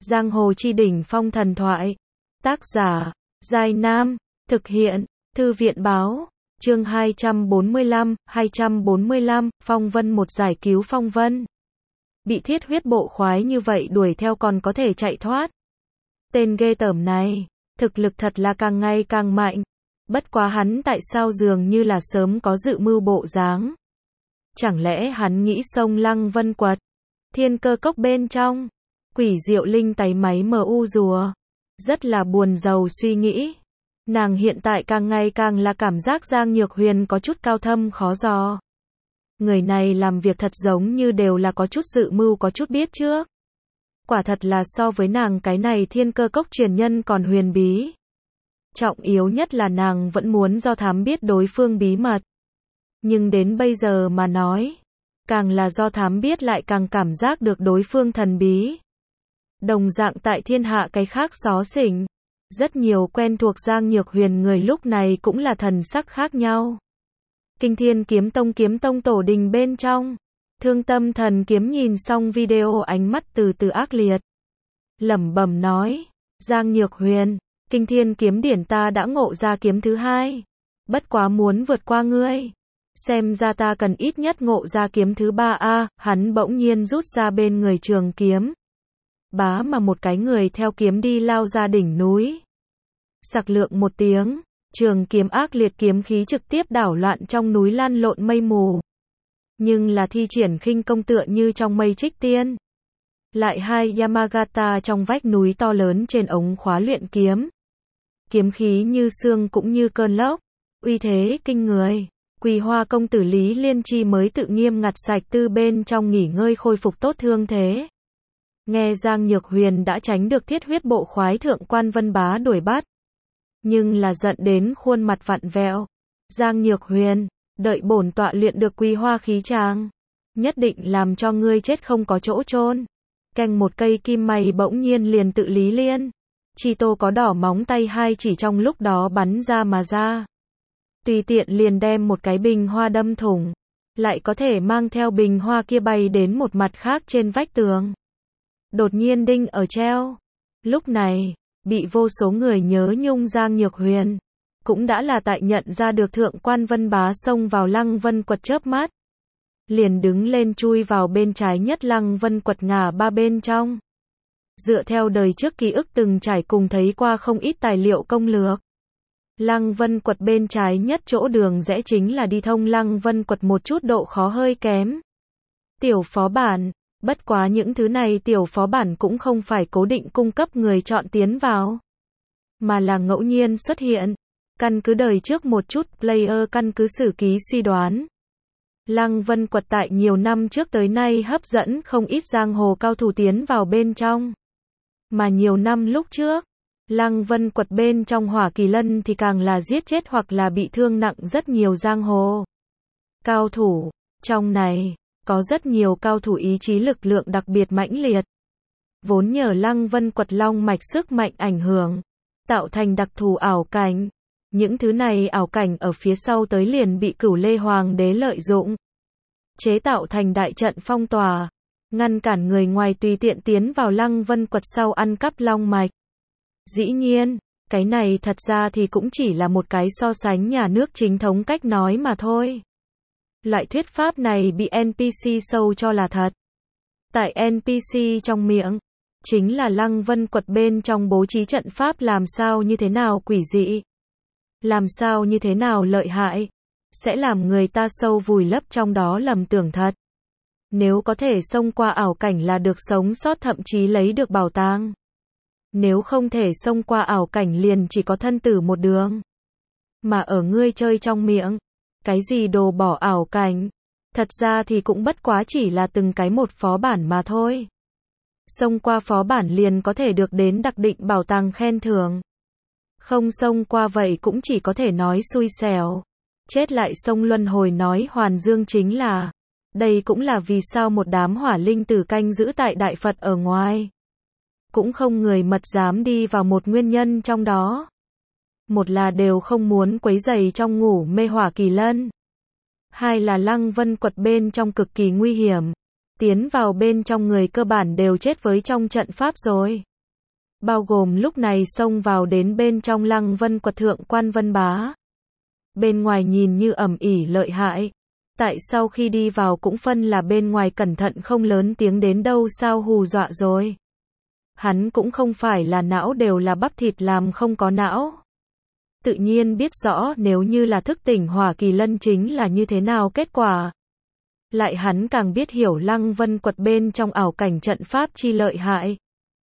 Giang hồ chi đỉnh phong thần thoại. Tác giả, Giai Nam. Thực hiện, Thư viện báo. Chương 245, Phong Vân một giải cứu Phong Vân. Bị thiết huyết bộ khoái như vậy đuổi theo còn có thể chạy thoát. Tên ghê tởm này, thực lực thật là càng ngày càng mạnh. Bất quá hắn tại sao dường như là sớm có dự mưu bộ dáng. Chẳng lẽ hắn nghĩ xông Lăng Vân Quật, Thiên Cơ Cốc bên trong, quỷ diệu linh tái máy MU rùa. Rất là buồn rầu suy nghĩ. Nàng hiện tại càng ngày càng là cảm giác Giang Nhược Huyền có chút cao thâm khó dò. Người này làm việc thật giống như đều là có chút dự mưu có chút biết trước. Quả thật là so với nàng cái này Thiên Cơ Cốc truyền nhân còn huyền bí. Trọng yếu nhất là nàng vẫn muốn do thám biết đối phương bí mật. Nhưng đến bây giờ mà nói, càng là do thám biết lại càng cảm giác được đối phương thần bí. Đồng dạng tại thiên hạ cái khác xó xỉnh, rất nhiều quen thuộc Giang Nhược Huyền người lúc này cũng là thần sắc khác nhau. Kinh Thiên kiếm tông tổ đình bên trong, Thương Tâm Thần Kiếm nhìn xong video ánh mắt từ từ ác liệt. Lẩm bẩm nói, Giang Nhược Huyền, Kinh Thiên kiếm điển ta đã ngộ ra kiếm thứ hai. Bất quá muốn vượt qua ngươi. Xem ra ta cần ít nhất ngộ ra kiếm thứ ba a. Hắn bỗng nhiên rút ra bên người trường kiếm. Bá mà một cái người theo kiếm đi lao ra đỉnh núi. Sặc lượng một tiếng, trường kiếm ác liệt kiếm khí trực tiếp đảo loạn trong núi lăn lộn mây mù. Nhưng là thi triển khinh công tựa như trong mây trích tiên. Lại hai Yamagata trong vách núi to lớn trên ống khóa luyện kiếm. Kiếm khí như sương cũng như cơn lốc, uy thế kinh người. Quỳ Hoa công tử Lý Liên Chi mới tự nghiêm ngặt sạch tư bên trong nghỉ ngơi khôi phục tốt thương thế. Nghe Giang Nhược Huyền đã tránh được thiết huyết bộ khoái thượng quan Vân Bá đuổi bắt. Nhưng là giận đến khuôn mặt vặn vẹo. Giang Nhược Huyền, đợi bổn tọa luyện được Quỳ Hoa khí tràng, nhất định làm cho ngươi chết không có chỗ chôn. Canh một cây kim mày bỗng nhiên liền tự Lý Liên Chi Tô có đỏ móng tay hai chỉ trong lúc đó bắn ra mà ra. Tùy tiện liền đem một cái bình hoa đâm thủng, lại có thể mang theo bình hoa kia bay đến một mặt khác trên vách tường. Đột nhiên đinh ở treo. Lúc này, bị vô số người nhớ nhung Giang Nhược Huyền, cũng đã là tại nhận ra được thượng quan Vân Bá xông vào Lăng Vân Quật chớp mắt. Liền đứng lên chui vào bên trái nhất Lăng Vân Quật ngả ba bên trong. Dựa theo đời trước ký ức từng trải cùng thấy qua không ít tài liệu công lược. Lăng Vân Quật bên trái nhất chỗ đường rẽ chính là đi thông Lăng Vân Quật một chút độ khó hơi kém. Tiểu phó bản, bất quá những thứ này tiểu phó bản cũng không phải cố định cung cấp người chọn tiến vào, mà là ngẫu nhiên xuất hiện, căn cứ đời trước một chút player căn cứ sử ký suy đoán. Lăng Vân Quật tại nhiều năm trước tới nay hấp dẫn không ít giang hồ cao thủ tiến vào bên trong. Mà nhiều năm lúc trước, Lăng Vân Quật bên trong Hỏa Kỳ Lân thì càng là giết chết hoặc là bị thương nặng rất nhiều giang hồ cao thủ. Trong này, có rất nhiều cao thủ ý chí lực lượng đặc biệt mãnh liệt. Vốn nhờ Lăng Vân Quật long mạch sức mạnh ảnh hưởng, tạo thành đặc thù ảo cảnh. Những thứ này ảo cảnh ở phía sau tới liền bị Cửu Lê Hoàng đế lợi dụng, chế tạo thành đại trận phong tỏa, ngăn cản người ngoài tùy tiện tiến vào Lăng Vân Quật sau ăn cắp long mạch. Dĩ nhiên, cái này thật ra thì cũng chỉ là một cái so sánh nhà nước chính thống cách nói mà thôi. Loại thuyết pháp này bị NPC sâu cho là thật. Tại NPC trong miệng, chính là Lăng Vân Quật bên trong bố trí trận pháp làm sao như thế nào quỷ dị, làm sao như thế nào lợi hại, sẽ làm người ta sâu vùi lấp trong đó lầm tưởng thật. Nếu có thể xông qua ảo cảnh là được sống sót thậm chí lấy được bảo tàng. Nếu không thể xông qua ảo cảnh liền chỉ có thân tử một đường. Mà ở ngươi chơi trong miệng, cái gì đồ bỏ ảo cảnh, thật ra thì cũng bất quá chỉ là từng cái một phó bản mà thôi. Xông qua phó bản liền có thể được đến đặc định bảo tàng khen thưởng. Không xông qua vậy cũng chỉ có thể nói xui xẻo. Chết lại xông luân hồi nói hoàn dương chính là. Đây cũng là vì sao một đám hỏa linh tử canh giữ tại Đại Phật ở ngoài. Cũng không người mật dám đi vào một nguyên nhân trong đó. Một là đều không muốn quấy rầy trong ngủ mê Hỏa Kỳ Lân. Hai là Lăng Vân Quật bên trong cực kỳ nguy hiểm. Tiến vào bên trong người cơ bản đều chết với trong trận pháp rồi. bao gồm lúc này xông vào đến bên trong Lăng Vân Quật Thượng Quan Vân Bá. Bên ngoài nhìn như ầm ĩ lợi hại. Tại sau khi đi vào cũng phân là bên ngoài cẩn thận không lớn tiếng đến đâu sao hù dọa rồi. Hắn cũng không phải là não đều là bắp thịt làm không có não. Tự nhiên biết rõ nếu như là thức tỉnh Hỏa Kỳ Lân chính là như thế nào kết quả. Lại hắn càng biết hiểu Lăng Vân Quật bên trong ảo cảnh trận pháp chi lợi hại.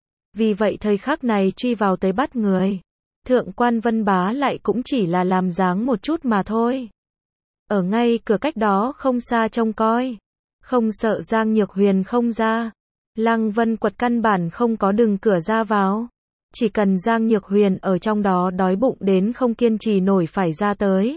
Vì vậy thời khắc này truy vào tới bắt người. Thượng Quan Vân Bá lại cũng chỉ là làm dáng một chút mà thôi. Ở ngay cửa cách đó không xa trông coi. Không sợ Giang Nhược Huyền không ra. Lăng Vân Quật căn bản không có đường cửa ra vào. Chỉ cần Giang Nhược Huyền ở trong đó đói bụng đến không kiên trì nổi phải ra tới.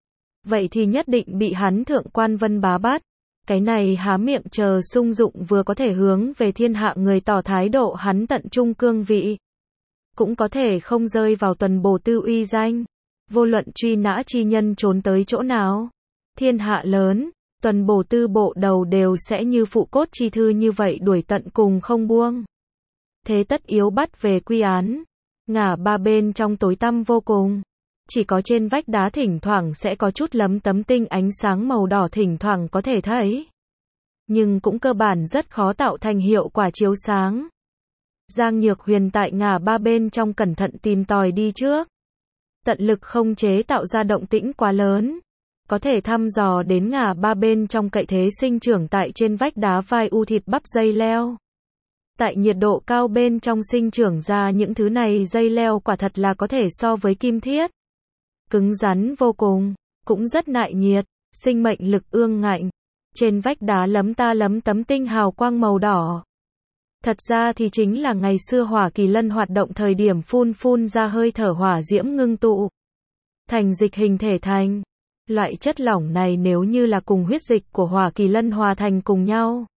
Vậy thì nhất định bị hắn Thượng Quan Vân Bá bắt. Cái này há miệng chờ sung dụng vừa có thể hướng về thiên hạ người tỏ thái độ hắn tận trung cương vị. Cũng có thể không rơi vào tuần bổ tư uy danh. Vô luận truy nã chi nhân trốn tới chỗ nào. Thiên hạ lớn, tuần bổ tư bộ đầu đều sẽ như phụ cốt chi thư như vậy đuổi tận cùng không buông. Thế tất yếu bắt về quy án. Ngả ba bên trong tối tăm vô cùng. Chỉ có trên vách đá thỉnh thoảng sẽ có chút lấm tấm tinh ánh sáng màu đỏ thỉnh thoảng có thể thấy. Nhưng cũng cơ bản rất khó tạo thành hiệu quả chiếu sáng. Giang Nhược Huyền tại ngả ba bên trong cẩn thận tìm tòi đi trước. Tận lực không chế tạo ra động tĩnh quá lớn. Có thể thăm dò đến ngả ba bên trong cậy thế sinh trưởng tại trên vách đá vai u thịt bắp dây leo. Tại nhiệt độ cao bên trong sinh trưởng ra những thứ này dây leo quả thật là có thể so với kim thiết. Cứng rắn vô cùng, cũng rất nại nhiệt, sinh mệnh lực ương ngạnh. Trên vách đá lấm ta lấm tấm tinh hào quang màu đỏ. Thật ra thì chính là ngày xưa Hỏa Kỳ Lân hoạt động thời điểm phun ra hơi thở hỏa diễm ngưng tụ. Thành dịch hình thể thành. Loại chất lỏng này nếu như là cùng huyết dịch của Hỏa Kỳ Lân hòa thành cùng nhau.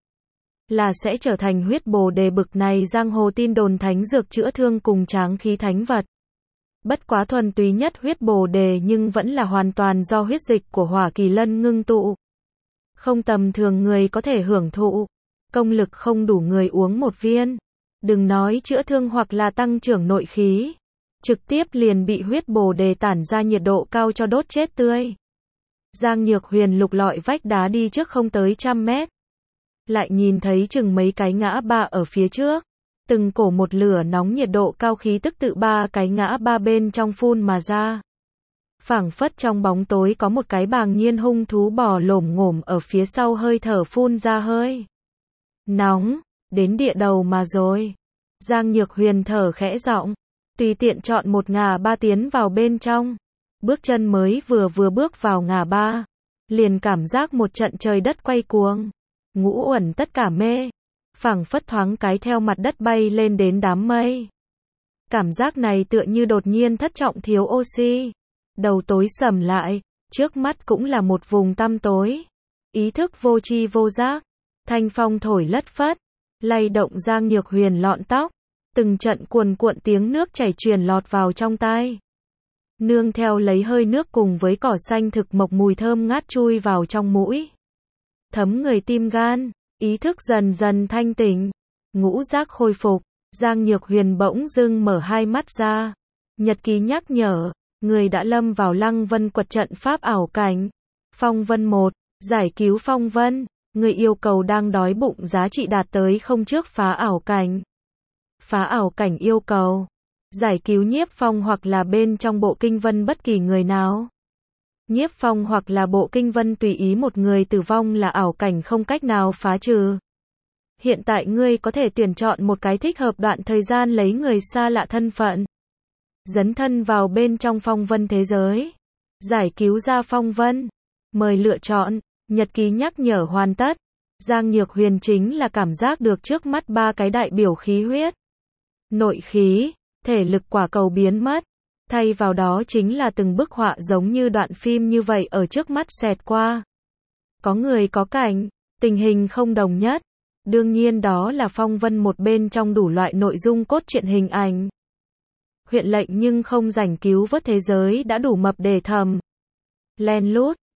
Là sẽ trở thành huyết bồ đề bực này giang hồ tin đồn thánh dược chữa thương cùng tráng khí thánh vật. Bất quá thuần túy nhất huyết bồ đề nhưng vẫn là hoàn toàn do huyết dịch của Hỏa Kỳ Lân ngưng tụ. Không tầm thường người có thể hưởng thụ. Công lực không đủ người uống một viên. Đừng nói chữa thương hoặc là tăng trưởng nội khí. Trực tiếp liền bị huyết bồ đề tản ra nhiệt độ cao cho đốt chết tươi. Giang Nhược Huyền lục lọi vách đá đi trước không tới 100 mét. Lại nhìn thấy chừng mấy cái ngã ba ở phía trước. Từng cổ một lửa nóng nhiệt độ cao khí tức tự ba cái ngã ba bên trong phun mà ra. Phảng phất trong bóng tối có một cái bàng nhiên hung thú bò lổm ngổm ở phía sau hơi thở phun ra hơi. Nóng, đến địa đầu mà rồi. Giang Nhược Huyền thở khẽ giọng, tùy tiện chọn một ngả ba tiến vào bên trong. Bước chân mới vừa bước vào ngả ba, liền cảm giác một trận trời đất quay cuồng. Ngũ uẩn tất cả mê, phảng phất thoáng cái theo mặt đất bay lên đến đám mây. Cảm giác này tựa như đột nhiên thất trọng thiếu oxy. Đầu tối sầm lại, trước mắt cũng là một vùng tăm tối. Ý thức vô tri vô giác, thanh phong thổi lất phất, lay động Giang Nhược Huyền lọn tóc. Từng trận cuồn cuộn tiếng nước chảy truyền lọt vào trong tai. Nương theo lấy hơi nước cùng với cỏ xanh thực mộc mùi thơm ngát chui vào trong mũi. Thấm người tim gan, ý thức dần dần thanh tỉnh. Ngũ giác khôi phục, Giang Nhược Huyền bỗng dưng mở hai mắt ra. Nhật ký nhắc nhở, người đã lâm vào Lăng Vân Quật trận pháp ảo cảnh. Phong Vân 1, giải cứu Phong Vân, người yêu cầu đang đói bụng giá trị đạt tới không trước phá ảo cảnh. Phá ảo cảnh yêu cầu giải cứu Nhiếp Phong hoặc là bên trong bộ kinh vân bất kỳ người nào. Nhiếp Phong hoặc là bộ kinh vân tùy ý một người tử vong là ảo cảnh không cách nào phá trừ. Hiện tại ngươi có thể tuyển chọn một cái thích hợp đoạn thời gian lấy người xa lạ thân phận. Dấn thân vào bên trong Phong Vân thế giới. Giải cứu ra Phong Vân. Mời lựa chọn. Nhật ký nhắc nhở hoàn tất. Giang Nhược Huyền chính là cảm giác được trước mắt ba cái đại biểu khí huyết. Nội khí, thể lực quả cầu biến mất. Thay vào đó chính là từng bức họa giống như đoạn phim như vậy ở trước mắt xẹt qua. Có người có cảnh, tình hình không đồng nhất. Đương nhiên đó là Phong Vân một bên trong đủ loại nội dung cốt truyện hình ảnh. Huyện lệnh nhưng không rảnh cứu vớt thế giới đã đủ mập để thầm. Len lút,